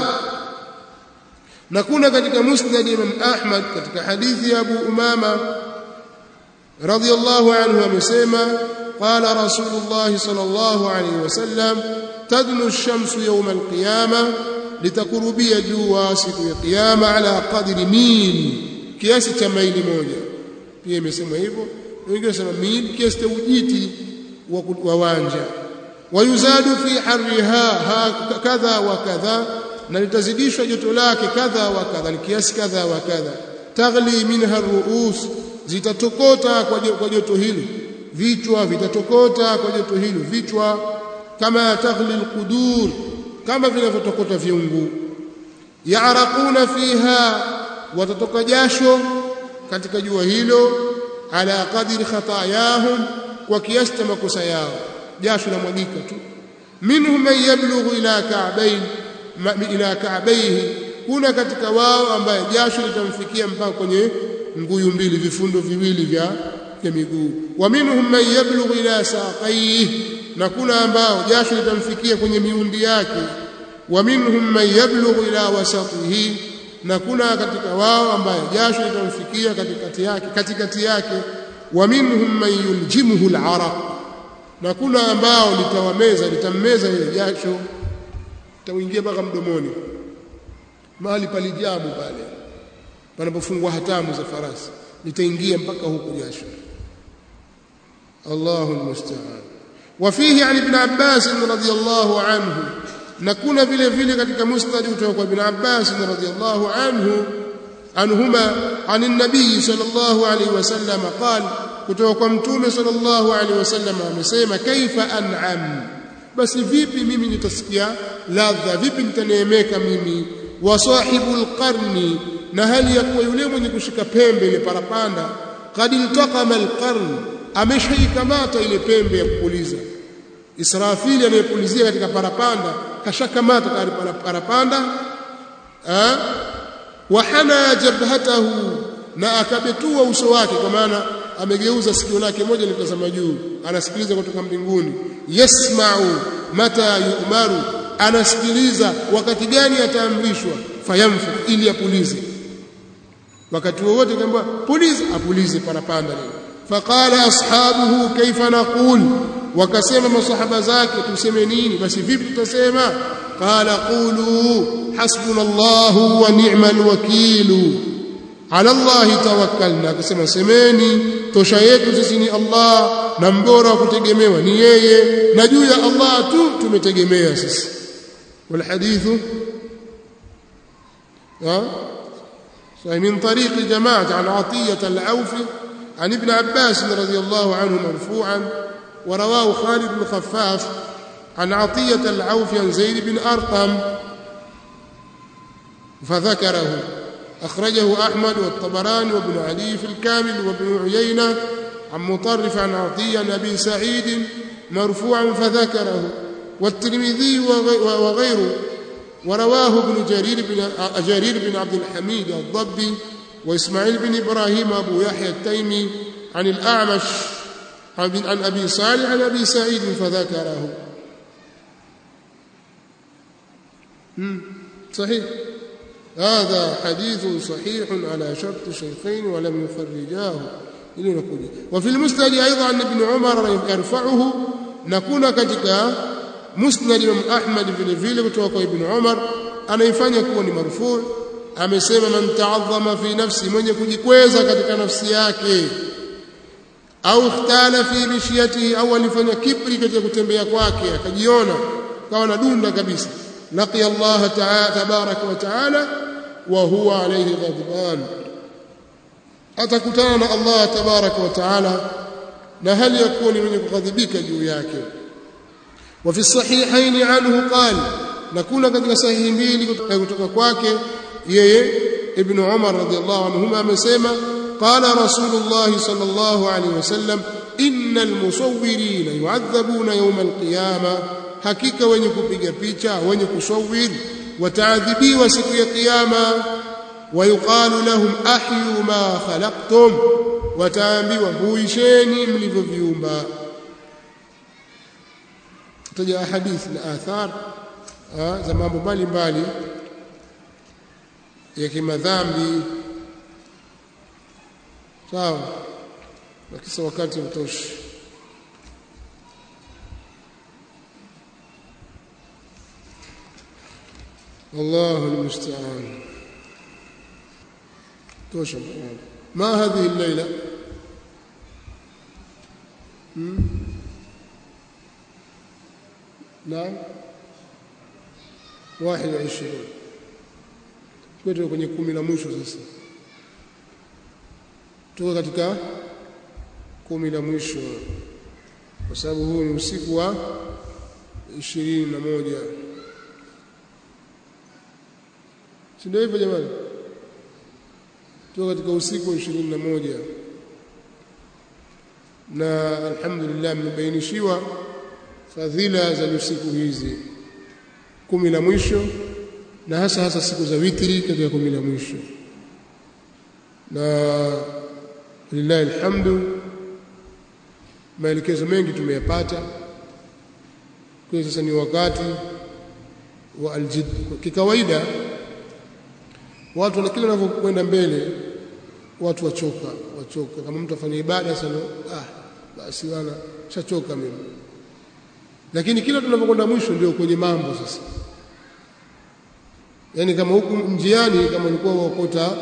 نكون كتك مسند من أحمد كتك حديث أبو أمامة رضي الله عنه ومسيما قال رسول الله صلى الله عليه وسلم تدنو الشمس يوم القيامة لتقربي جوا siku ya kiyama ala qadri mil kiasi cha maili moja pia imesema hivyo wengine wanasema mil kiasi cha ujiti wa wanja wayuzadu fi harriha kadha wa kadha na litazidishwa joto lake kadha wa kadha ni kiasi kadha wa kadha taghli minha ruus zitatokota kwa joto hili vichwa vitatokota kwa joto hili vichwa kama taghli alqudur kama vinavyotokota viungu yaaraquna fiha watatoka jasho katika jua hilo ala qadri khatayahum kwa kiasi cha makosa yao jasho la mwagika tu minhum man yablughu ila ka'bayhi kuna katika wao ambaye jasho litamfikia mpaka kwenye nguyu mbili vifundo viwili vya miguu wa minhum man yablughu ila saqayhi na kuna ambao jasho litamfikia kwenye miundi yake wa minhum man yablughu ila wasatihi na kuna katika wao ambaye jasho litamfikia katikati yake wa minhum man yuljimuhu al-araq na kuna ambao litammeza ile jasho taingia mpaka mdomoni mahali palijabu pale panapofungwa hatamu za farasi litaingia mpaka huko jasho Allahu musta'an وفيه عن ابن عباس رضي الله عنه نكون vile katika musnad kutoka kwa ibn Abbas radhiyallahu عنهما عن النبي صلى الله عليه وسلم قال kutoka kwa mtume sallallahu alaihi wasallam amesema kaifa an'am basi vipi mimi nitasikia ladha vipi nitaneemeka mimi wa sahibul qarni na hali ya kuwa yule mwenye kushika pembe ile parapanda qad iltaqama alqarn ameshaikamata ile pembe ya kupuliza Israfili anayepulizia katika parapanda kashakamata parapanda wa hana jabhatahu na akabetua uso wake kwa maana amegeuza sikio lake moja litazama juu anasikiliza kutoka mbinguni yasma'u mata yu'maru anasikiliza wakati gani ataamrishwa fayamfu ili apulize wakati wowote kwamba puliza apulize parapanda lile faqala ashabuhu kaifa naqul wakasema masahaba zake tuseme nini basi vipi tutasema qala qulu hasbunallahu wa ni'mal wakeel ala Allah tawakkalna akasema semeni tosha yetu sisi ni Allah na mbora wa kutegemewa ni yeye na juu ya Allah tu tumetegemea sisi wal hadithu من طريق جماعة عن عطية العوفي عن ابن عباس رضي الله عنه مرفوعا ورواه خالد بن خفاف عن عطية العوفي عن زيد بن أرقم فذكره أخرجه أحمد والطبراني وابن علي في الكامل وابن عيينة عن مطرف عن عطية عن أبي سعيد مرفوعا فذكره والترمذي وغيره ورواه ابن جرير بن عبد الحميد الضبي وإسماعيل بن إبراهيم أبو يحيى التيمي عن الأعمش عن أبي صالح عن أبي سعيد فذكره. صحيح، هذا حديث صحيح على شرط الشيخين ولم يخرجاه. وفي المسند أيضا عن ابن عمر يرفعه، نكون katika musnad Imam Ahmad vile vile kutoka kwa Ibn Umar anaifanya kuwa ni marfu'. Amesema man ta'azzama fi nafsi, mwenye kujikweza katika nafsi yake, au ikhtala fi mishiyatihi, au alifanya kibri katika kutembea kwake akajiona kawa na dunda kabisa, laqiya Allah ta'ala tabaraka wa ta'ala wa huwa alayhi ghadban, atakutana na Allah tabaraka wa ta'ala na hali yakuni mwenye kughadhibika juu yake. وفي الصحيحين عنه قال, نكون katika sahihi mbili kutoka kwake yeye Ibn Umar radhiyallahu anhuma amesema, qala Rasulullah sallallahu alayhi wasallam, innal musawwirina yu'adhabuna yawm al-qiyamah, hakika wenye kupiga picha wenye kusawir wataadhibiwa siku ya kiyama. Wayuqalu lahum ahyu ma khalaqtum, wataambiwa huisheni mlivyoviumba. Taja hadithi na athar za mambo mbalimbali ya kimadhambi. Sawa, na kisa wakati utoshi. Allahu almusta'an. tosha. Ma hadhihi al-layla نعم 21 kwetu kwenye 10 la mwisho sasa. Tuko katika 10 la mwisho kwa sababu huu ni usiku wa 21. Si ndio hivyo jamani? Tuko katika usiku wa 21 na alhamdulillah mmebainishiwa fadhila za usiku hizi 10 la mwisho, na hasa siku za witri katika 10 la mwisho. Na lillahi alhamdu maelekezo mengi tumeyapata. Kwa sasa ni wakati wa aljid. Kikawaida watu na kila wanavyokwenda mbele watu wachoka. Kama mtu afanya ibada sana, basi wana shachoka mimi. Lakini kila tunapokwenda mwisho ndio kwenye mambo sasa. Yaani kama huku njiani kama ulikuwa wakota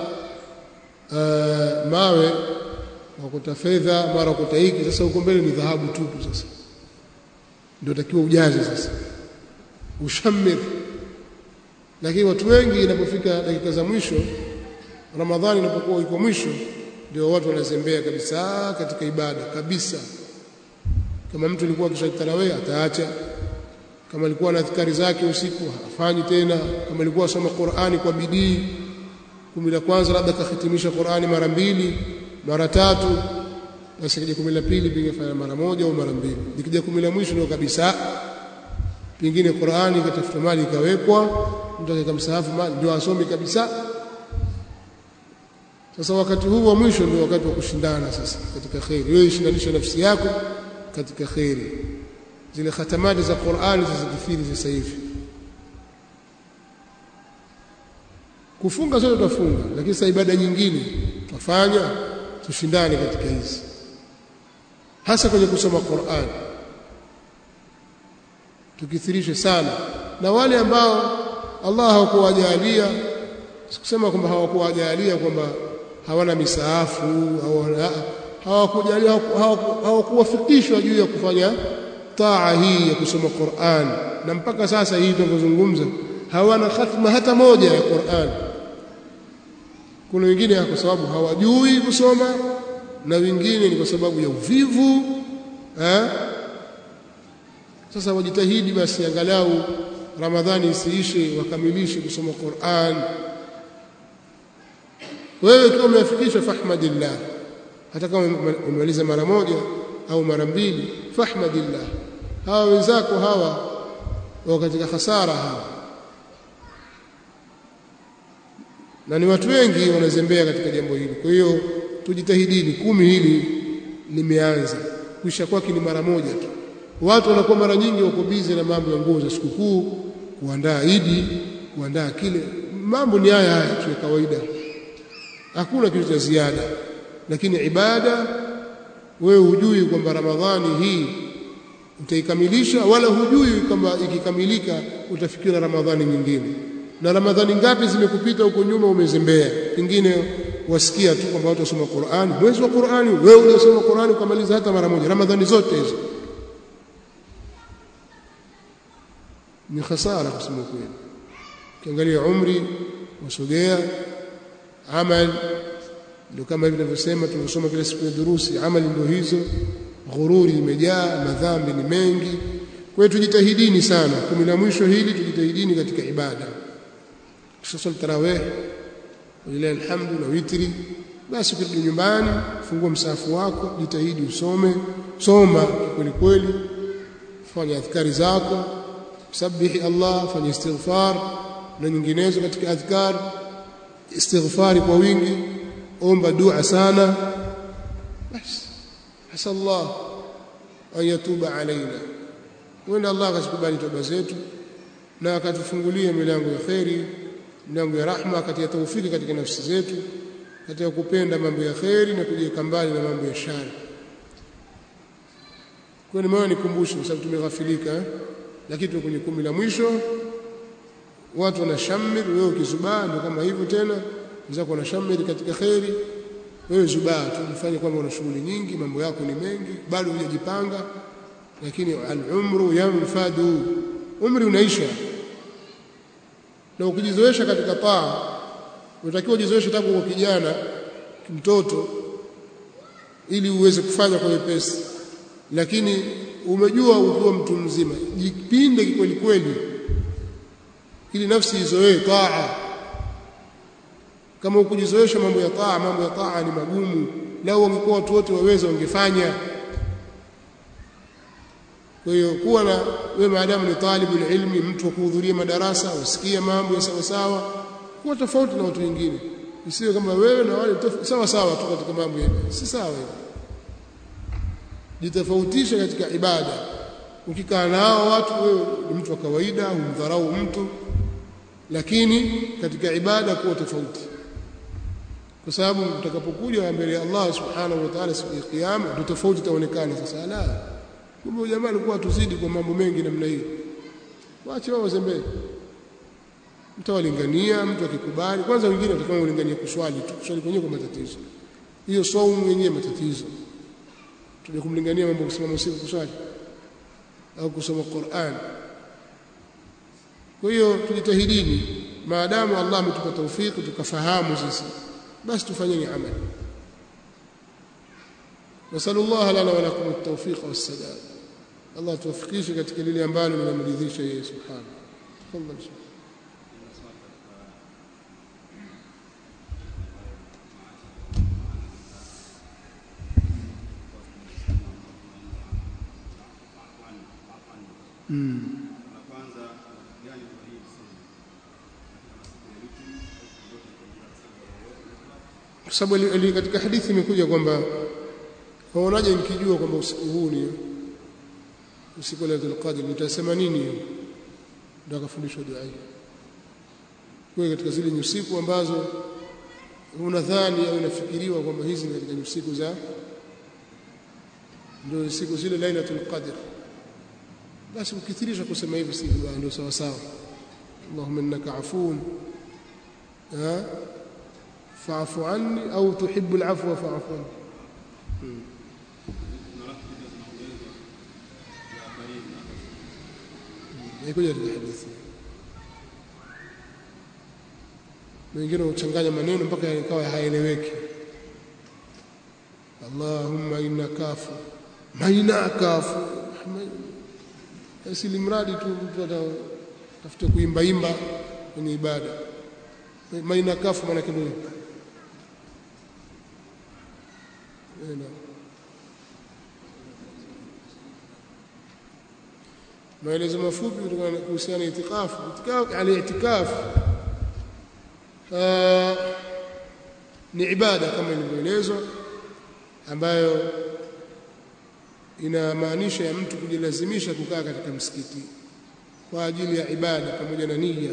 mawe, wakota fedha, mara wakota hiki, sasa huko mbele ni dhahabu tupu sasa. Ndio takiwa ujaze sasa. Ushamir. Lakini watu wengi inapofika dakika za mwisho, Ramadhani inapokuwa iko mwisho, ndio watu wanazembea kabisa katika ibada kabisa. Kama mtu alikuwa akiswali tarawih ataacha, kama alikuwa na adhkari zake usiku hafanyi tena, kama alikuwa asoma Qur'ani kwa bidii 10 la kwanza labda kahitimisha Qur'ani mara 2 mara 3, basi kija 10 la pili pingefanya mara 1 au mara 2. Nikija 10 la mwisho ndio kabisa pingine Qur'ani katafuta mali ikawekwa, mtu akamsahafu mali ndio asome kabisa. Sasa wakati huu wa mwisho ndio wakati wa kushindana sasa katika khairi. Wewe shindanisha nafsi yako katika khairi. Zile khatamati za Qur'ani zizikifiri sasa hivi. Kufunga sote tutafunga, lakini sasa ibada nyingine tufanya, tushindane katika hizi, hasa kwenye kusoma Qur'an. Tukithirishe sana. Na wale ambao Allah hawakuwajalia, sikusema kwamba hawakuwajalia kwamba hawana misaafu au hawakujalia, hawakuwafikishwa juu ya kufanya taa hii ya kusoma Qur'an, na mpaka sasa hii tunazungumza hawana khatma hata moja ya Qur'an. Kuna wengine kwa sababu hawajui kusoma, na wengine ni kwa sababu ya uvivu. Sasa wajitahidi basi angalau Ramadhani isiishe wakamilishe kusoma Qur'an. Wewe kama umefikisha fahmadillah, hata kama umemaliza mara 1 au mara 2, fahmadillah. Hawa wenzako hawa wako katika hasara hawa. na ni watu wengi wanazembea katika jambo hili. Kwa hiyo tujitahidini, 10 hili limeanza, kisha kwake ni mara moja tu. Watu wanakuwa mara nyingi wako busy na mambo ya nguo za sikukuu, kuandaa Idi, kuandaa kile, mambo ni haya tu ya kawaida, hakuna kitu cha ziada. Lakini ibada, wewe hujui kwamba Ramadhani hii utaikamilisha, wala hujui kwamba ikikamilika utafikia Ramadhani nyingine. Na Ramadhani ngapi zimekupita huko nyuma umezembea, pengine wasikia tu kwamba watu wasoma Qur'ani, mwezi wa Qur'ani, wewe unasoma Qur'ani ukamaliza hata mara moja Ramadhani zote hizo. Ni hasara kusema kweli. Ukiangalia umri wasogea, amal ndio kama hivi ninavyosema, tunasoma kila siku ya durusi, amali ndio hizo, ghururi imejaa, madhambi ni mengi. Kwa hiyo tujitahidini sana, 10 la mwisho hili tujitahidini katika ibada. Tusali tarawih, walilahi alhamdu, na witri. Basi ukirudi nyumbani, fungua msahafu wako, jitahidi usome, soma kweli kweli, fanya adhkari zako, sabihi Allah, fanya istighfar na nyinginezo katika adhkar, istighfari kwa wingi, omba dua sana. Basi asallahu an yatuba alaina, wenda Allah akatukubali toba zetu na akatufungulia milango ya khairi, milango ya rahma, akatia taufiki katika nafsi zetu, katika kupenda mambo ya khairi na kujiweka mbali na mambo ya shari. Kwa nini nikumbushe, kwa sababu tumeghafilika, lakini tuko kwenye 10 la mwisho, watu wanashamiri, wewe ukizubaa ndio kama hivyo tena, wenzako wanashamiri katika khairi, wewe zubaa tu, ufanye kwamba una shughuli nyingi, mambo yako ni mengi, bado hujajipanga. Lakini al-umru yanfadu, umri unaisha, na ukijizoesha katika taa, unatakiwa ujizoeshe tangu kwa kijana, mtoto, ili uweze kufanya kwa wepesi. Lakini umejua ukiwa mtu mzima, jipinde kweli kweli ili nafsi izoee taa. Kama ukujizoesha mambo ya taa ni magumu, lao wangekuwa watu wote waweza wangefanya. Kwa hiyo kuwa na wewe, maadamu ni talibul ilmi, mtu wa kuhudhuria madarasa, usikie mambo ya sawa sawa, kuwa tofauti na watu wengine. Isiwe kama wewe na wale sawa sawa tu katika mambo ya si sawa hivyo. Jitofautisha katika ibada. Ukikaa nao watu, wewe ni mtu wa kawaida, humdharau mtu, lakini katika ibada kuwa tofauti, kwa sababu utakapokuja mbele ya Allah subhanahu wa ta'ala siku ya kiyama, ndio tofauti itaonekana. Sasa la, kumbe jamaa alikuwa tuzidi kwa mambo mengi namna hiyo, waache wao wazembee. Mtawalingania, mtu akikubali. Kwanza wengine watakao ulingania kuswali tu, kuswali kwenyewe kwa matatizo, hiyo saumu yenyewe matatizo. Tuje kumlingania mambo kusimama usiku kuswali au kusoma Qur'an. Kwa hiyo tujitahidini, maadamu Allah ametupa taufiki tukafahamu sisi, basi tufanyeni amali. Nasallallahu lana wa lakum at-tawfiq was-sadad. Allah tuwafikishe katika lile ambalo linamridhisha yeye subhanahu. Tafadhali. Kwa sababu katika hadithi imekuja kwamba waonaje nikijua kwamba usiku huu ni usiku wa Lailatul Qadr, nitasema nini? Ndio akafundishwa dua hii. Kwa katika zile usiku ambazo unadhani au unafikiriwa kwamba hizi ni katika usiku za, ndio siku zile Lailatul Qadr, basi ukithirisha kusema hivi si dua, ndio sawa sawa. Allahumma innaka afuun fa'fu anni au tuhibbu al-'afwa fa'fu anni. Ikuja katika hadithi. Wengine huchanganya maneno mpaka yakawa haeleweki. Allahumma innaka afu, mainaka afu, asili mradi tu mtu atafuta kuimba imba kwenye ibada. Mainaka afu maana kidogo. Maelezo mafupi kuhusiana na itikafu. Itikafu, al-i'tikaf ni ibada kama ilivyoelezwa ambayo inamaanisha ya mtu kujilazimisha kukaa katika msikiti kwa ajili ya ibada pamoja na nia.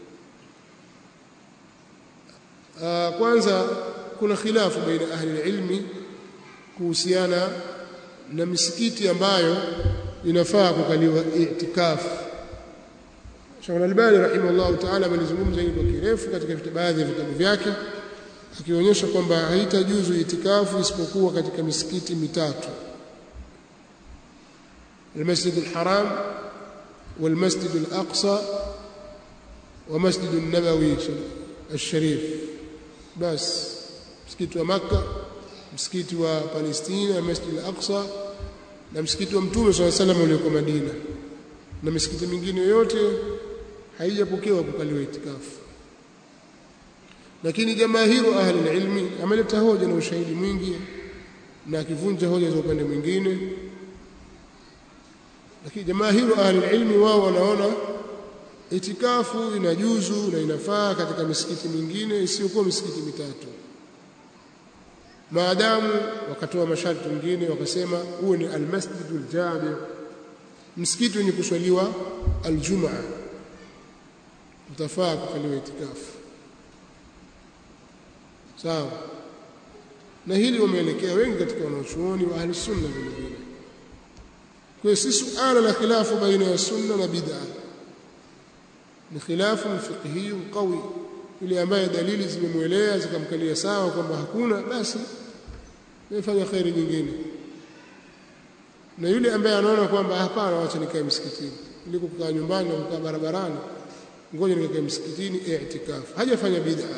Kwanza kuna khilafu baina ahli ilmi kuhusiana na misikiti ambayo inafaa kukaliwa i'tikafu. Sheikh Al-Albani rahimahullah ta'ala alizungumza hili kwa kirefu katika baadhi ya vitabu vyake akionyesha kwamba haitajuzu itikafu isipokuwa katika misikiti mitatu: al-Masjid al-Haram wal-Masjid al-Aqsa wa Masjid an-Nabawi al-Sharif. Bas msikiti wa Makkah, msikiti wa Palestina, Masjid al-Aqsa na msikiti wa Mtume صلى الله عليه وسلم ulioko Madina, na misikiti mingine yote haijapokewa kukaliwa itikafu. Lakini jamaahiru ahli ilmi ameleta hoja na ushahidi mwingi na akivunja hoja za upande mwingine. Lakini jamaahiru ahli ilmi wao wanaona itikafu inajuzu na inafaa katika misikiti mingine isiyokuwa misikiti mitatu, maadamu wakatoa masharti mengine wakasema huo ni al-Masjidul Jami', msikiti wenye kuswaliwa al-Jum'a, utafaa kukaliwa itikafu. Sawa, na hili wameelekea wengi katika wanachuoni wa ahli sunna vile vile. Kwa hiyo si suala la khilafu baina ya sunna na bid'a, ni khilafu fiqhi qawi. Yule ambaye dalili zimemwelea zikamkalia sawa kwamba hakuna, basi yafanya khairi nyingine, na yule ambaye anaona kwamba hapana, acha nikae msikitini kuliko kukaa nyumbani na kukaa barabarani, ngoja nikae msikitini i'tikafu, hajafanya bid'a.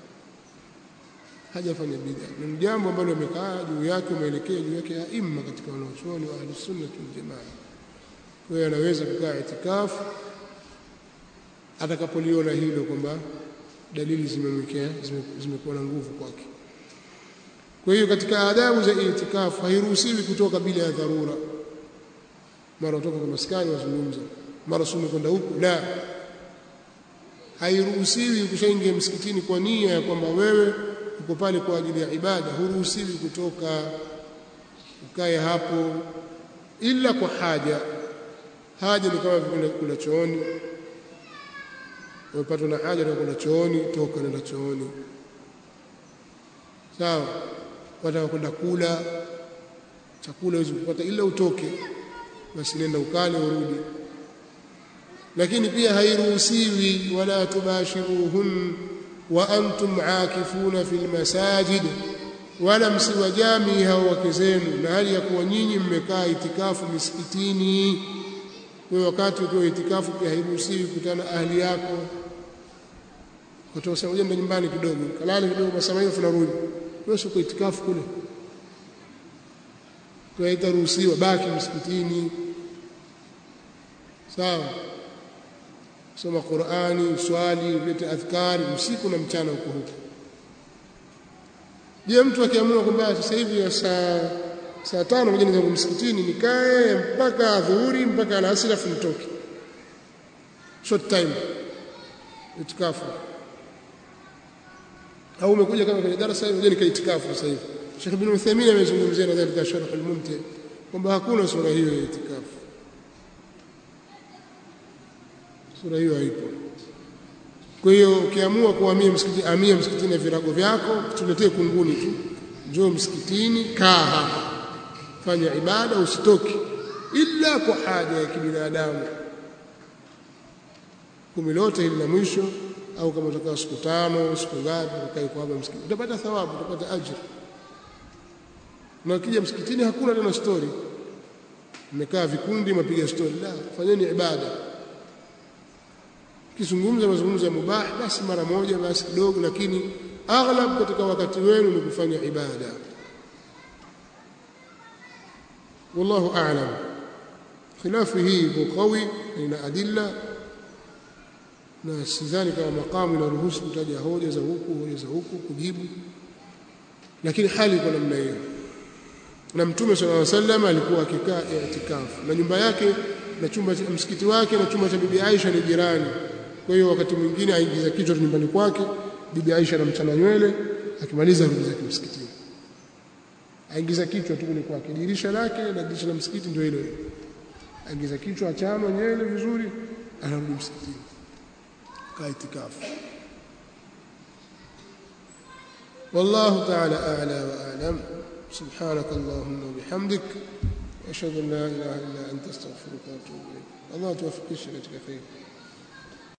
Ni jambo ambalo limekaa juu yake, umeelekea juu yake aima katika wanachuoni wa ahli sunna wal jamaa. Kwa hiyo anaweza kukaa itikafu atakapoliona hilo kwamba dalili zimekuwa na nguvu kwake. Kwa hiyo katika adabu za itikafu hairuhusiwi kutoka bila ya dharura. Mara kutoka kwa maskani wazungumza, mara sume kwenda huku, la, hairuhusiwi. Ukishaingia msikitini kwa nia ya kwamba wewe uko pale kwa ajili ya ibada, huruhusiwi kutoka ukae hapo ila kwa haja. Haja ni kama vile kula chooni, umepatwa na haja na kula chooni, toka nenda chooni. Sawa, wataka kwenda kula chakula hizo kupata ila utoke, basi nenda ukale urudi. Lakini pia hairuhusiwi wala tubashiruhun wa antum aakifuna fil masajid, wala msiwajami hao wake zenu na hali ya kuwa nyinyi mmekaa itikafu misikitini. Kwa wakati ukiwa itikafu pia hairuhusiwi kukutana ahli yako, kutoka ujenda nyumbani kidogo, kalale kidogo, masaa hiyo tunarudi, wewe uko itikafu kule. Kwa hiyo itaruhusiwa baki msikitini. Sawa, soma Qur'ani, swali, lete adhkari usiku na mchana huko huko. Je, mtu akiamua kwamba sasa hivi saa 5 ngoja niende msikitini nikae mpaka adhuhuri mpaka alasiri afu nitoke, short time itikafu, au umekuja kama kwenye darasa hivi ngoja nikae itikafu sasa hivi. Sheikh Ibn Uthaymeen amezungumzia na katika Sharh al-Mumti kwamba hakuna sura hiyo ya itikafu, sura hiyo haipo. Kwa hiyo ukiamua kuhamia msikitini, amia msikitini na virago vyako, tuletee kunguni tu, njoo msikitini, kaa hapa, fanya ibada, usitoki ila kwa haja ya kibinadamu. Kumi lote hili la mwisho, au kama utakaa siku 5 siku ngapi ukae kwa hapa msikitini, utapata thawabu, utapata ajira. Na ukija msikitini hakuna tena story, mmekaa vikundi mpiga story, la, fanyeni ibada. Kizungumza mazungumzo ya mubah basi mara moja basi kidogo, lakini aghlab katika wakati wenu ni kufanya ibada. Wallahu a'lam. Khilafu hii iko qawi, ina adilla, na sidhani kama makamu inaruhusu kutaja hoja za huku kujibu, lakini hali iko namna hiyo. Na Mtume sallallahu alaihi wasallam alikuwa akikaa i'tikafu, na nyumba yake na chumba cha msikiti wake na chumba cha bibi Aisha ni jirani. Kwa hiyo wakati mwingine aingiza kichwa nyumbani kwake bibi Aisha anamchana nywele, akimaliza rudi zake msikitini. Aingiza kichwa tu kule kwake, dirisha lake na dirisha la msikiti ndio hilo. Aingiza kichwa, achana nywele vizuri, anarudi msikitini. Kaitikafu. والله تعالى أعلى وأعلم. سبحانك اللهم وبحمدك أشهد أن لا إله إلا أنت أستغفرك وأتوب إليك. الله توفقك لك خير.